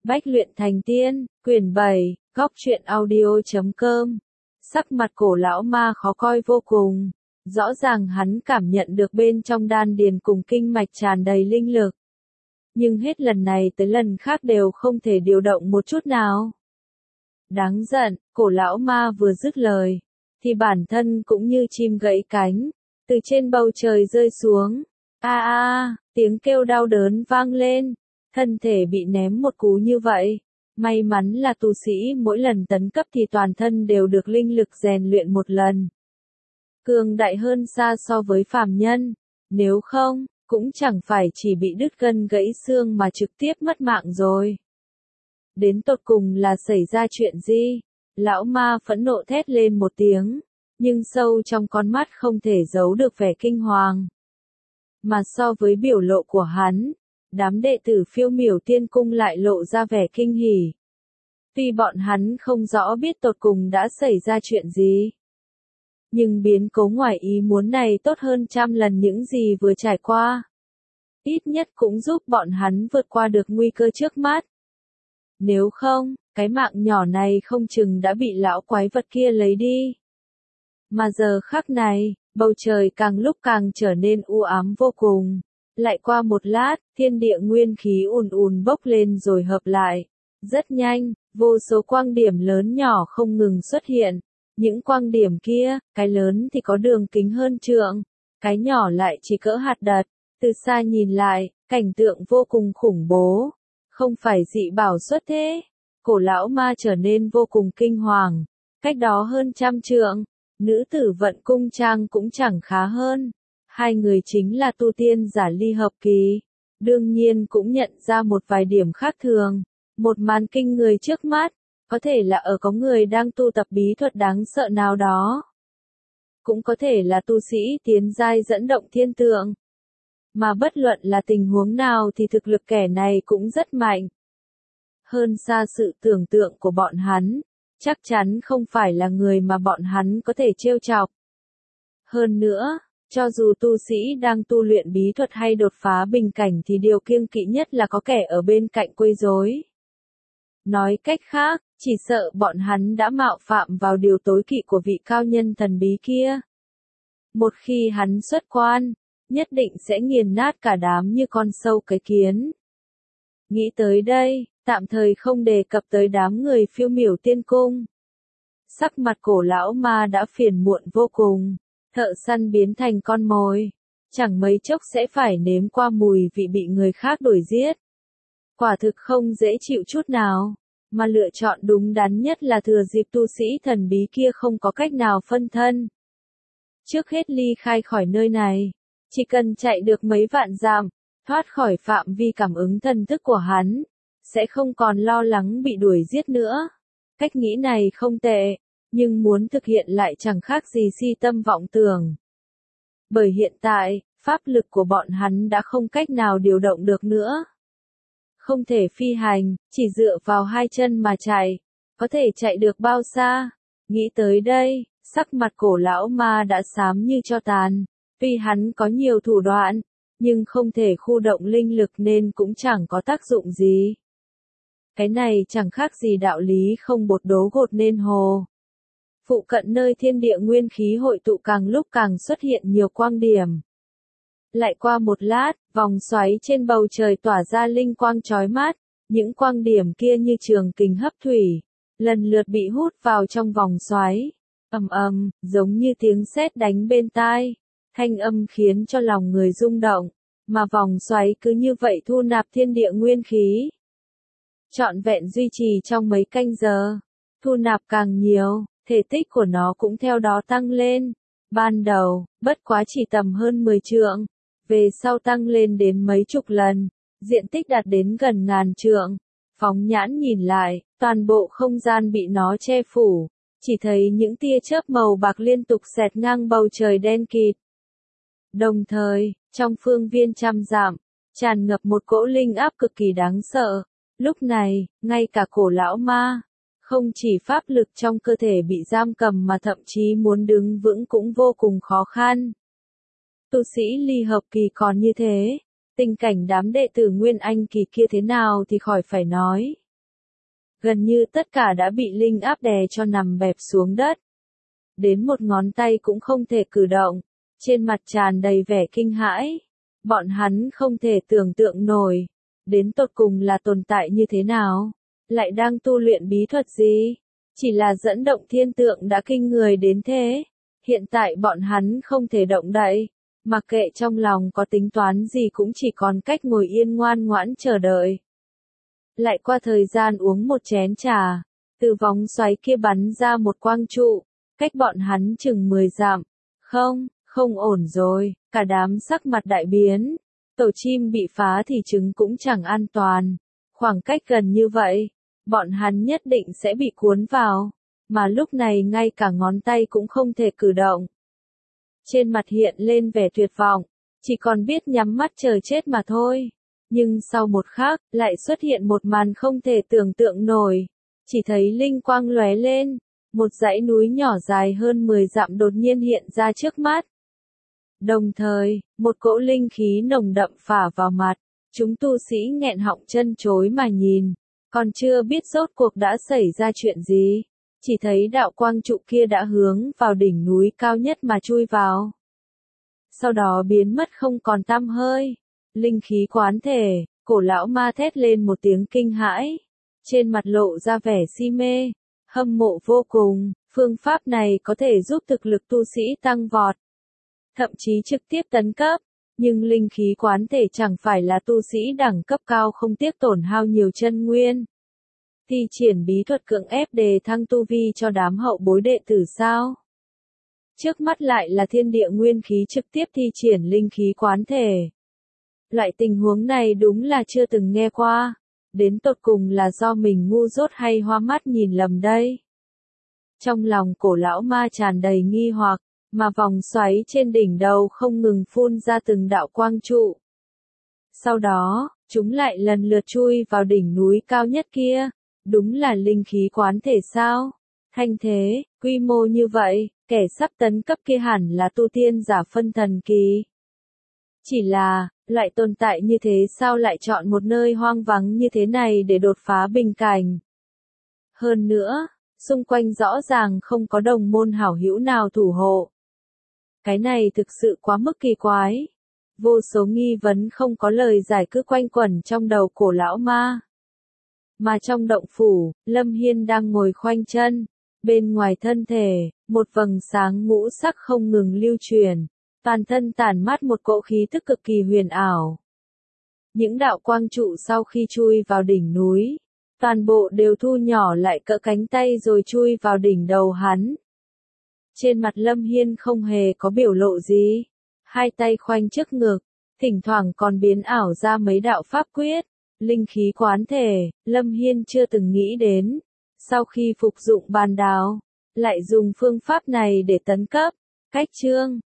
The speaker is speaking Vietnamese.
Bách luyện thành tiên, quyển 7, góc truyện audio.com. Sắc mặt cổ lão ma khó coi vô cùng. Rõ ràng hắn cảm nhận được bên trong đan điền cùng kinh mạch tràn đầy linh lực. Nhưng hết lần này tới lần khác đều không thể điều động một chút nào. Đáng giận, cổ lão ma vừa dứt lời, thì bản thân cũng như chim gãy cánh, từ trên bầu trời rơi xuống. Tiếng kêu đau đớn vang lên, thân thể bị ném một cú như vậy. May mắn là tu sĩ mỗi lần tấn cấp thì toàn thân đều được linh lực rèn luyện một lần. Cường đại hơn xa so với phàm nhân, nếu không, cũng chẳng phải chỉ bị đứt gân gãy xương mà trực tiếp mất mạng rồi. Đến tột cùng là xảy ra chuyện gì? Lão ma phẫn nộ thét lên một tiếng, nhưng sâu trong con mắt không thể giấu được vẻ kinh hoàng. Mà so với biểu lộ của hắn, đám đệ tử Phiêu Miểu Tiên Cung lại lộ ra vẻ kinh hỉ. Tuy bọn hắn không rõ biết tột cùng đã xảy ra chuyện gì, nhưng biến cố ngoài ý muốn này tốt hơn trăm lần những gì vừa trải qua. Ít nhất cũng giúp bọn hắn vượt qua được nguy cơ trước mắt. Nếu không, cái mạng nhỏ này không chừng đã bị lão quái vật kia lấy đi. Mà giờ khắc này, bầu trời càng lúc càng trở nên u ám vô cùng. Lại qua một lát, thiên địa nguyên khí ùn ùn bốc lên rồi hợp lại. Rất nhanh, vô số quang điểm lớn nhỏ không ngừng xuất hiện. Những quang điểm kia, cái lớn thì có đường kính hơn trượng, cái nhỏ lại chỉ cỡ hạt đật. Từ xa nhìn lại, cảnh tượng vô cùng khủng bố. Không phải dị bảo xuất thế. Cổ lão ma trở nên vô cùng kinh hoàng. Cách đó hơn trăm trượng, nữ tử Vận Cung Trang cũng chẳng khá hơn. Hai người chính là tu tiên giả ly hợp kỳ. Đương nhiên cũng nhận ra một vài điểm khác thường. Một màn kinh người trước mắt, có thể là có người đang tu tập bí thuật đáng sợ nào đó. Cũng có thể là tu sĩ tiến giai dẫn động thiên tượng. Mà bất luận là tình huống nào thì thực lực kẻ này cũng rất mạnh. Hơn xa sự tưởng tượng của bọn hắn, chắc chắn không phải là người mà bọn hắn có thể trêu chọc. Hơn nữa, cho dù tu sĩ đang tu luyện bí thuật hay đột phá bình cảnh thì điều kiêng kỵ nhất là có kẻ ở bên cạnh quấy rối. Nói cách khác, chỉ sợ bọn hắn đã mạo phạm vào điều tối kỵ của vị cao nhân thần bí kia. Một khi hắn xuất quan, nhất định sẽ nghiền nát cả đám như con sâu cái kiến. Nghĩ tới đây, tạm thời không đề cập tới đám người Phiêu Miểu Tiên Cung. Sắc mặt cổ lão ma đã phiền muộn vô cùng, thợ săn biến thành con mồi, chẳng mấy chốc sẽ phải nếm qua mùi vị bị người khác đuổi giết. Quả thực không dễ chịu chút nào, mà lựa chọn đúng đắn nhất là thừa dịp tu sĩ thần bí kia không có cách nào phân thân. Trước hết ly khai khỏi nơi này, chỉ cần chạy được mấy vạn dặm, thoát khỏi phạm vi cảm ứng thần thức của hắn, sẽ không còn lo lắng bị đuổi giết nữa. Cách nghĩ này không tệ, nhưng muốn thực hiện lại chẳng khác gì si tâm vọng tưởng. Bởi hiện tại, pháp lực của bọn hắn đã không cách nào điều động được nữa. Không thể phi hành, chỉ dựa vào hai chân mà chạy, có thể chạy được bao xa? Nghĩ tới đây, sắc mặt cổ lão ma đã xám như tro tàn. Tuy hắn có nhiều thủ đoạn, nhưng không thể khu động linh lực nên cũng chẳng có tác dụng gì. Cái này chẳng khác gì đạo lý không bột đố gột nên hồ. Phụ cận nơi thiên địa nguyên khí hội tụ càng lúc càng xuất hiện nhiều quang điểm. Lại qua một lát, vòng xoáy trên bầu trời tỏa ra linh quang chói mắt, những quang điểm kia như trường kình hấp thủy, lần lượt bị hút vào trong vòng xoáy. Ầm ầm, giống như tiếng sét đánh bên tai, thanh âm khiến cho lòng người rung động, mà vòng xoáy cứ như vậy thu nạp thiên địa nguyên khí. Trọn vẹn duy trì trong mấy canh giờ, thu nạp càng nhiều, thể tích của nó cũng theo đó tăng lên. Ban đầu, bất quá chỉ tầm hơn 10 trượng, về sau tăng lên đến mấy chục lần, diện tích đạt đến gần ngàn trượng. Phóng nhãn nhìn lại, toàn bộ không gian bị nó che phủ, chỉ thấy những tia chớp màu bạc liên tục xẹt ngang bầu trời đen kịt. Đồng thời, trong phương viên trăm dặm, tràn ngập một cỗ linh áp cực kỳ đáng sợ. Lúc này, ngay cả cổ lão ma, không chỉ pháp lực trong cơ thể bị giam cầm mà thậm chí muốn đứng vững cũng vô cùng khó khăn. Tu sĩ ly hợp kỳ còn như thế, tình cảnh đám đệ tử Nguyên Anh kỳ kia thế nào thì khỏi phải nói. gần như tất cả đã bị linh áp đè cho nằm bẹp xuống đất. Đến một ngón tay cũng không thể cử động, trên mặt tràn đầy vẻ kinh hãi. Bọn hắn không thể tưởng tượng nổi, đến tột cùng là tồn tại như thế nào, lại đang tu luyện bí thuật gì, chỉ là dẫn động thiên tượng đã kinh người đến thế. Hiện tại bọn hắn không thể động đậy, mặc kệ trong lòng có tính toán gì cũng chỉ còn cách ngồi yên ngoan ngoãn chờ đợi. Lại qua thời gian uống một chén trà, từ vòng xoáy kia bắn ra một quang trụ, cách bọn hắn chừng 10 dặm. Không ổn rồi, cả đám sắc mặt đại biến. Tổ chim bị phá thì trứng cũng chẳng an toàn. Khoảng cách gần như vậy, bọn hắn nhất định sẽ bị cuốn vào, mà lúc này ngay cả ngón tay cũng không thể cử động. Trên mặt hiện lên vẻ tuyệt vọng, chỉ còn biết nhắm mắt chờ chết mà thôi. Nhưng sau một khắc, lại xuất hiện một màn không thể tưởng tượng nổi. Chỉ thấy linh quang lóe lên, một dãy núi nhỏ dài hơn 10 dặm đột nhiên hiện ra trước mắt. Đồng thời, một cỗ linh khí nồng đậm phả vào mặt, chúng tu sĩ nghẹn họng chân chối mà nhìn, còn chưa biết rốt cuộc đã xảy ra chuyện gì. Chỉ thấy đạo quang trụ kia đã hướng vào đỉnh núi cao nhất mà chui vào. Sau đó biến mất không còn tăm hơi. Linh khí quán thể, cổ lão ma thét lên một tiếng kinh hãi. Trên mặt lộ ra vẻ si mê, hâm mộ vô cùng. Phương pháp này có thể giúp thực lực tu sĩ tăng vọt, thậm chí trực tiếp tấn cấp. Nhưng linh khí quán thể chẳng phải là tu sĩ đẳng cấp cao không tiếc tổn hao nhiều chân nguyên. Thi triển bí thuật cưỡng ép đề thăng tu vi cho đám hậu bối đệ tử sao? Trước mắt lại là thiên địa nguyên khí trực tiếp thi triển linh khí quán thể. Loại tình huống này đúng là chưa từng nghe qua. Đến tột cùng là do mình ngu dốt hay hoa mắt nhìn lầm đây? Trong lòng cổ lão ma tràn đầy nghi hoặc, mà vòng xoáy trên đỉnh đầu không ngừng phun ra từng đạo quang trụ. Sau đó, chúng lại lần lượt chui vào đỉnh núi cao nhất kia. Đúng là linh khí quán thể sao? Thanh thế, quy mô như vậy, kẻ sắp tấn cấp kia hẳn là tu tiên giả phân thần kỳ. Chỉ là, loại tồn tại như thế sao lại chọn một nơi hoang vắng như thế này để đột phá bình cảnh? Hơn nữa, xung quanh rõ ràng không có đồng môn hảo hữu nào thủ hộ. Cái này thực sự quá mức kỳ quái. Vô số nghi vấn không có lời giải cứ quanh quẩn trong đầu cổ lão ma. Mà trong động phủ, Lâm Hiên đang ngồi khoanh chân. Bên ngoài thân thể, một vầng sáng ngũ sắc không ngừng lưu truyền. Toàn thân tản mát một cỗ khí tức cực kỳ huyền ảo. Những đạo quang trụ sau khi chui vào đỉnh núi, toàn bộ đều thu nhỏ lại cỡ cánh tay rồi chui vào đỉnh đầu hắn. Trên mặt Lâm Hiên không hề có biểu lộ gì. Hai tay khoanh trước ngực, thỉnh thoảng còn biến ảo ra mấy đạo pháp quyết. Linh khí quán thể, Lâm Hiên chưa từng nghĩ đến. Sau khi phục dụng bàn đào, lại dùng phương pháp này để tấn cấp. Cách chương